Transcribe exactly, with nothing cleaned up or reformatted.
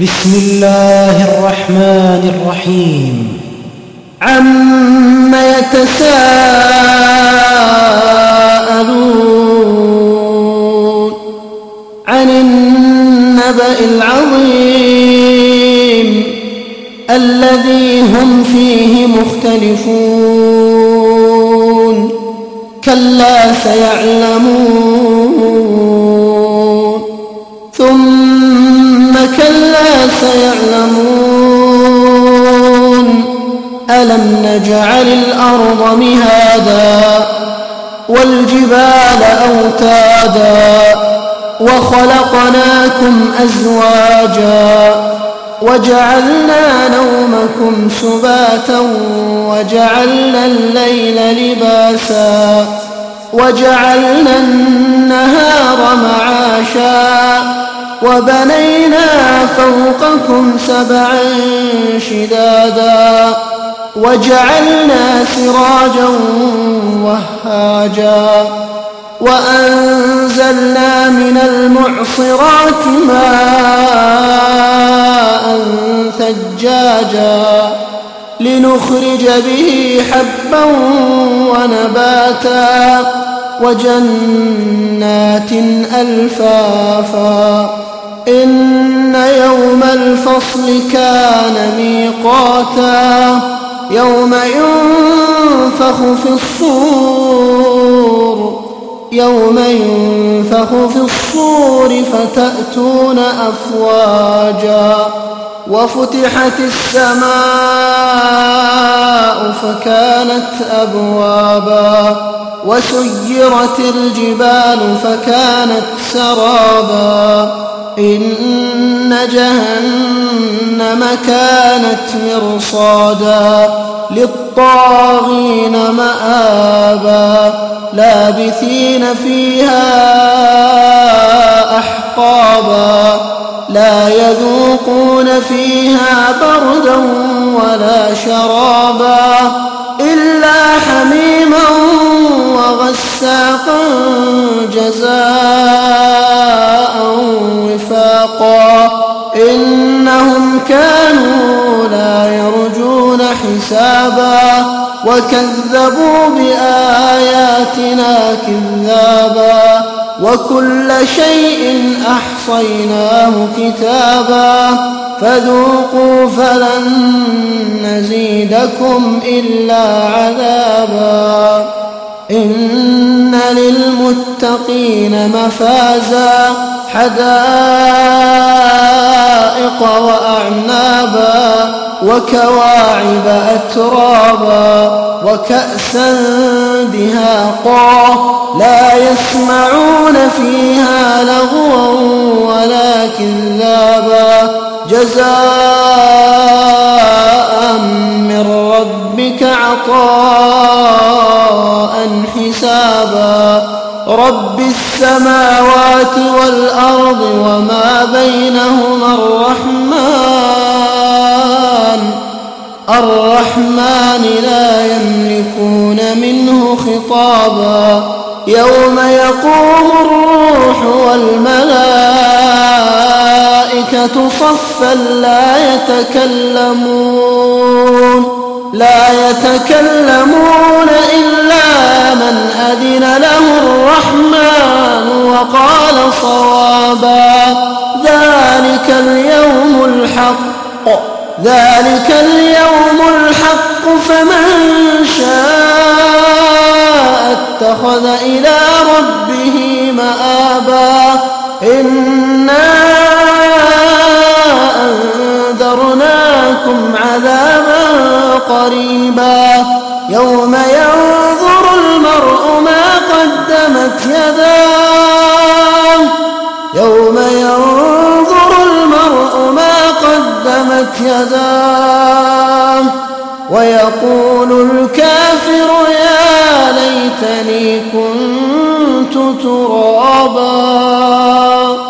بسم الله الرحمن الرحيم. عم يتساءلون عن النبأ العظيم الذي هم فيه مختلفون كلا سيعلمون ثم كلا سيعلمون ألم نجعل الأرض مهادا والجبال أوتادا وخلقناكم أزواجا وجعلنا نومكم سباتا وجعلنا الليل لباسا وجعلنا النهار معاشا وبنينا فوقكم سبعا شدادا وجعلنا سراجا وهاجا وأنزلنا من المعصرات ماء ثجاجا لنخرج به حبا ونباتا وجنات ألفافا إن يوم الفصل كان ميقاتا يوم ينفخ في الصور يوم ينفخ في الصور فتأتون أفواجا وفتحت السماء فكانت أبوابا وسيرت الجبال فكانت سرابا إن جهنم كانت مرصادا للطاغين مآبا لابثين فيها أحقابا لا يذوقون فيها بردا ولا شرابا إلا حميما وغساقا جزاء وفاقا إنهم كانوا لا يرجون حسابا وكذبوا بآياتنا كذابا وكل شيء أحصيناه كتابا فذوقوا فلن نزيدكم إلا عذابا إن للمتقين مفازا حدائق وأعنابا وكواعب أترابا وكأسا دهاقا لا يسمعون فيها لغوا ولا كذابا جزاء من ربك عطاء حسابا رب السماوات والأرض وما بينهما الرحمن الرحمن لا يملكون منه خطابا يوم يقوم الروح والملائكة صفا لا يتكلمون لا يتكلمون إلا من أذن له الرحمن وقال صوابا ذلك اليوم الحق ذلك اليوم الحق فمن شاء اتخذ إلى ربه مآبا إنا أنذرناكم عذابا قريبا يوم ينظر المرء ما قدمت يداه يوم ينظر المرء ما قدمت يداه ويقول الكافر يا ليتني كنت ترابا.